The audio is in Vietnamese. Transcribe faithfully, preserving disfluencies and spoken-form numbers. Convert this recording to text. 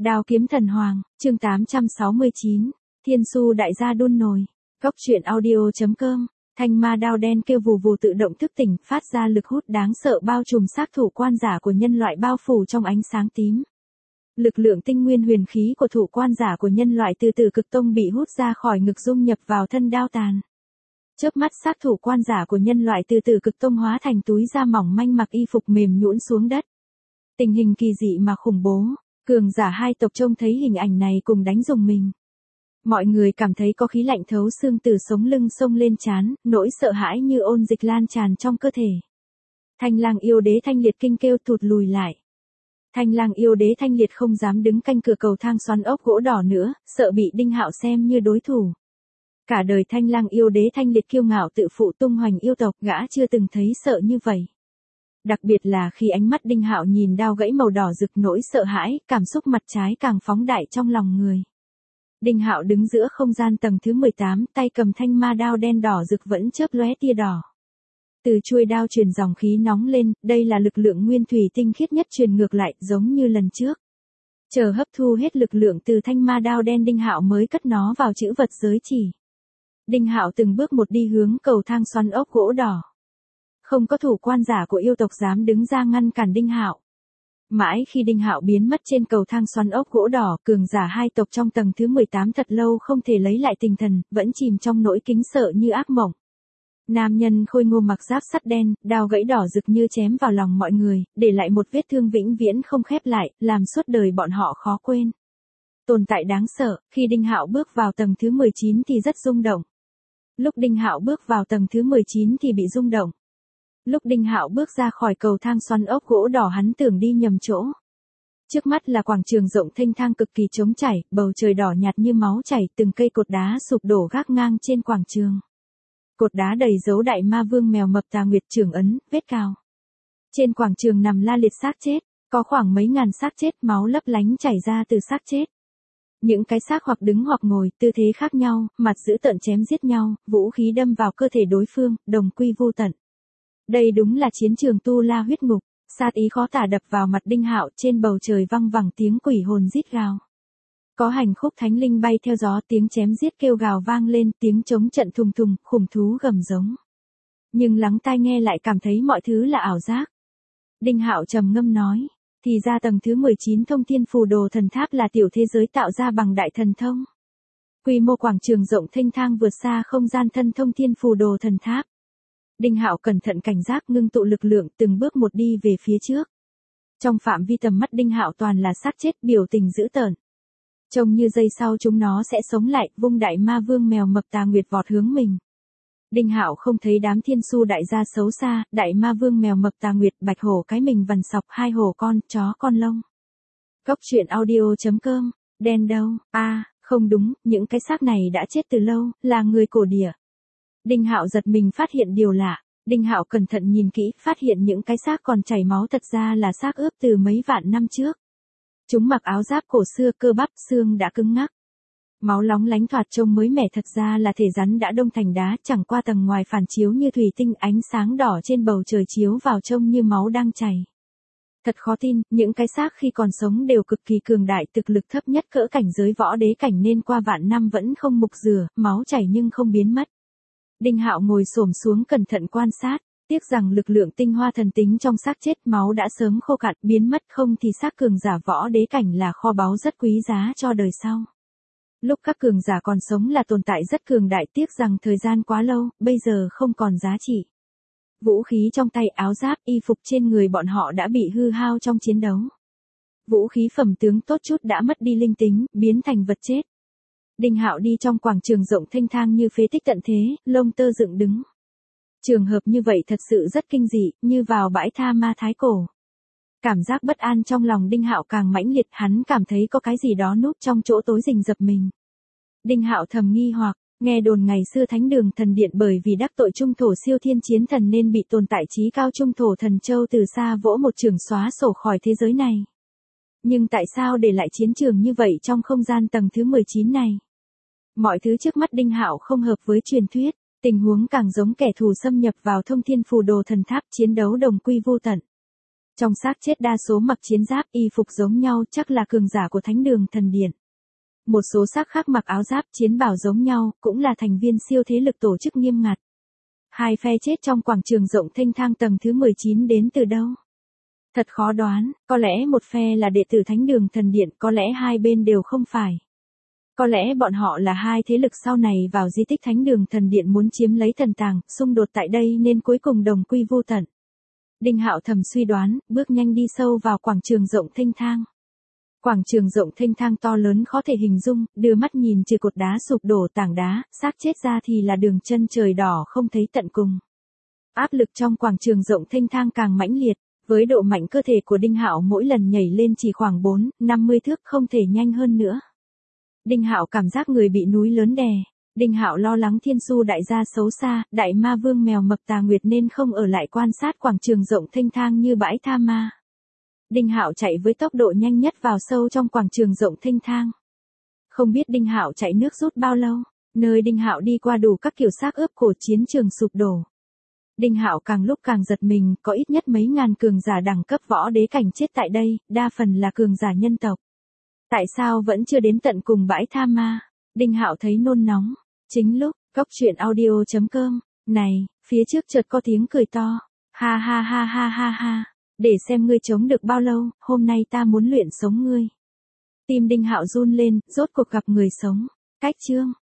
Đao kiếm thần hoàng, chương tám trăm sáu mươi chín, Thiên Su đại gia đun nồi. Góc truyện audio.com. Thanh ma đao đen kêu vù vù tự động thức tỉnh, phát ra lực hút đáng sợ bao trùm sát thủ quan giả của nhân loại bao phủ trong ánh sáng tím. Lực lượng tinh nguyên huyền khí của thủ quan giả của nhân loại từ từ cực tông bị hút ra khỏi ngực dung nhập vào thân đao tàn. Chớp mắt sát thủ quan giả của nhân loại từ từ cực tông hóa thành túi da mỏng manh mặc y phục mềm nhũn xuống đất. Tình hình kỳ dị mà khủng bố, cường giả hai tộc trông thấy hình ảnh này cùng đánh rùng mình. Mọi người cảm thấy có khí lạnh thấu xương từ sống lưng xông lên trán, nỗi sợ hãi như ôn dịch lan tràn trong cơ thể. Thanh lang yêu đế Thanh Liệt kinh kêu thụt lùi lại. Thanh lang yêu đế Thanh Liệt không dám đứng canh cửa cầu thang xoắn ốc gỗ đỏ nữa, sợ bị Đinh Hạo xem như đối thủ. Cả đời Thanh lang yêu đế Thanh Liệt kiêu ngạo tự phụ tung hoành yêu tộc, gã chưa từng thấy sợ như vậy. Đặc biệt là khi ánh mắt Đinh Hạo nhìn đao gãy màu đỏ rực, nỗi sợ hãi, cảm xúc mặt trái càng phóng đại trong lòng người. Đinh Hạo đứng giữa không gian tầng thứ mười tám, tay cầm thanh ma đao đen đỏ rực vẫn chớp lóe tia đỏ. Từ chuôi đao truyền dòng khí nóng lên, đây là lực lượng nguyên thủy tinh khiết nhất truyền ngược lại, giống như lần trước. Chờ hấp thu hết lực lượng từ thanh ma đao đen, Đinh Hạo mới cất nó vào chữ vật giới chỉ. Đinh Hạo từng bước một đi hướng cầu thang xoắn ốc gỗ đỏ. Không có thủ quan giả của yêu tộc dám đứng ra ngăn cản Đinh Hạo. Mãi khi Đinh Hạo biến mất trên cầu thang xoắn ốc gỗ đỏ, cường giả hai tộc trong tầng thứ mười tám thật lâu không thể lấy lại tinh thần, vẫn chìm trong nỗi kính sợ như ác mộng. Nam nhân khôi ngô mặc giáp sắt đen, đao gãy đỏ rực như chém vào lòng mọi người, để lại một vết thương vĩnh viễn không khép lại, làm suốt đời bọn họ khó quên. Tồn tại đáng sợ, khi Đinh Hạo bước vào tầng thứ mười chín thì rất rung động. Lúc Đinh Hạo bước vào tầng thứ mười chín thì bị rung động. Lúc Đinh Hạo bước ra khỏi cầu thang xoắn ốc gỗ đỏ, hắn tưởng đi nhầm chỗ. Trước mắt là quảng trường rộng thênh thang cực kỳ trống trải, bầu trời đỏ nhạt như máu chảy, từng cây cột đá sụp đổ gác ngang trên quảng trường. Cột đá đầy dấu đại ma vương mèo mập Tà Nguyệt trưởng ấn, vết cào. Trên quảng trường nằm la liệt xác chết, có khoảng mấy ngàn xác chết, máu lấp lánh chảy ra từ xác chết. Những cái xác hoặc đứng hoặc ngồi, tư thế khác nhau, mặt dữ tợn chém giết nhau, vũ khí đâm vào cơ thể đối phương, đồng quy vô tận. Đây đúng là chiến trường tu la huyết ngục, sát ý khó tả đập vào mặt Đinh Hạo, trên bầu trời văng vẳng tiếng quỷ hồn rít gào. Có hành khúc thánh linh bay theo gió, tiếng chém giết kêu gào vang lên, tiếng chống trận thùng thùng, khủng thú gầm giống. Nhưng lắng tai nghe lại cảm thấy mọi thứ là ảo giác. Đinh Hạo trầm ngâm nói, thì ra tầng thứ mười chín Thông Thiên Phù Đồ Thần Tháp là tiểu thế giới tạo ra bằng đại thần thông. Quy mô quảng trường rộng thênh thang vượt xa không gian thân Thông Thiên Phù Đồ Thần Tháp. Đinh Hạo cẩn thận cảnh giác, ngưng tụ lực lượng, từng bước một đi về phía trước. Trong phạm vi tầm mắt Đinh Hạo toàn là xác chết, biểu tình dữ tợn. Trông như giây sau chúng nó sẽ sống lại, vung đại ma vương mèo mập Tà Nguyệt vọt hướng mình. Đinh Hạo không thấy đám thiên su đại gia xấu xa, đại ma vương mèo mập Tà Nguyệt, bạch hổ cái mình vằn sọc, hai hổ con, chó con lông. Góc truyện audio.com, đen đâu, a à, không đúng, những cái xác này đã chết từ lâu, là người cổ địa. Đinh Hạo giật mình phát hiện điều lạ. Đinh Hạo cẩn thận nhìn kỹ, phát hiện những cái xác còn chảy máu thật ra là xác ướp từ mấy vạn năm trước. Chúng mặc áo giáp cổ xưa, cơ bắp xương đã cứng ngắc. Máu lóng lánh thoạt trông mới mẻ, thật ra là thể rắn đã đông thành đá, chẳng qua tầng ngoài phản chiếu như thủy tinh, ánh sáng đỏ trên bầu trời chiếu vào trông như máu đang chảy. Thật khó tin, những cái xác khi còn sống đều cực kỳ cường đại, thực lực thấp nhất cỡ cảnh giới võ đế cảnh nên qua vạn năm vẫn không mục rửa, máu chảy nhưng không biến mất. Đinh Hạo ngồi xổm xuống cẩn thận quan sát, tiếc rằng lực lượng tinh hoa thần tính trong xác chết, máu đã sớm khô cạn, biến mất, không thì xác cường giả võ đế cảnh là kho báu rất quý giá cho đời sau. Lúc các cường giả còn sống là tồn tại rất cường đại, tiếc rằng thời gian quá lâu, bây giờ không còn giá trị. Vũ khí trong tay, áo giáp, y phục trên người bọn họ đã bị hư hao trong chiến đấu. Vũ khí phẩm tướng tốt chút đã mất đi linh tính, biến thành vật chết. Đinh Hạo đi trong quảng trường rộng thênh thang như phế tích tận thế, lông tơ dựng đứng. Trường hợp như vậy thật sự rất kinh dị, như vào bãi tha ma thái cổ. Cảm giác bất an trong lòng Đinh Hạo càng mãnh liệt, hắn cảm thấy có cái gì đó núp trong chỗ tối rình rập mình. Đinh Hạo thầm nghi hoặc, nghe đồn ngày xưa Thánh Đường Thần Điện bởi vì đắc tội Trung Thổ Siêu Thiên Chiến Thần nên bị tồn tại chí cao Trung Thổ Thần Châu từ xa vỗ một chưởng xóa sổ khỏi thế giới này. Nhưng tại sao để lại chiến trường như vậy trong không gian tầng thứ mười chín này? Mọi thứ trước mắt Đinh Hạo không hợp với truyền thuyết, tình huống càng giống kẻ thù xâm nhập vào Thông Thiên Phù Đồ Thần Tháp, chiến đấu đồng quy vô tận. Trong xác chết đa số mặc chiến giáp y phục giống nhau, chắc là cường giả của Thánh đường Thần Điện. Một số xác khác mặc áo giáp chiến bào giống nhau, cũng là thành viên siêu thế lực tổ chức nghiêm ngặt. Hai phe chết trong quảng trường rộng thênh thang tầng thứ mười chín đến từ đâu? Thật khó đoán, có lẽ một phe là đệ tử Thánh đường Thần Điện, có lẽ hai bên đều không phải. Có lẽ bọn họ là hai thế lực sau này vào di tích Thánh đường Thần Điện muốn chiếm lấy thần tàng, xung đột tại đây nên cuối cùng đồng quy vô tận. Đinh Hạo thầm suy đoán, bước nhanh đi sâu vào quảng trường rộng thênh thang. Quảng trường rộng thênh thang to lớn khó thể hình dung, đưa mắt nhìn trừ cột đá sụp đổ tảng đá, xác chết ra thì là đường chân trời đỏ không thấy tận cùng. Áp lực trong quảng trường rộng thênh thang càng mãnh liệt, với độ mạnh cơ thể của Đinh Hạo mỗi lần nhảy lên chỉ khoảng bốn, năm mươi thước, không thể nhanh hơn nữa. Đinh Hạo cảm giác người bị núi lớn đè. Đinh Hạo lo lắng Thiên Su đại gia xấu xa, đại ma vương mèo mập Tà Nguyệt nên không ở lại quan sát quảng trường rộng thênh thang như bãi tha ma. Đinh Hạo chạy với tốc độ nhanh nhất vào sâu trong quảng trường rộng thênh thang. Không biết Đinh Hạo chạy nước rút bao lâu, nơi Đinh Hạo đi qua đủ các kiểu xác ướp cổ, chiến trường sụp đổ. Đinh Hạo càng lúc càng giật mình, có ít nhất mấy ngàn cường giả đẳng cấp võ đế cảnh chết tại đây, đa phần là cường giả nhân tộc. Tại sao vẫn chưa đến tận cùng bãi tha ma? Đinh Hạo thấy nôn nóng. Chính lúc, góc truyện audio chấm com, này, phía trước chợt có tiếng cười to. Ha ha ha ha ha ha, để xem ngươi chống được bao lâu, hôm nay ta muốn luyện sống ngươi. Tim Đinh Hạo run lên, rốt cuộc gặp người sống. Cách chương.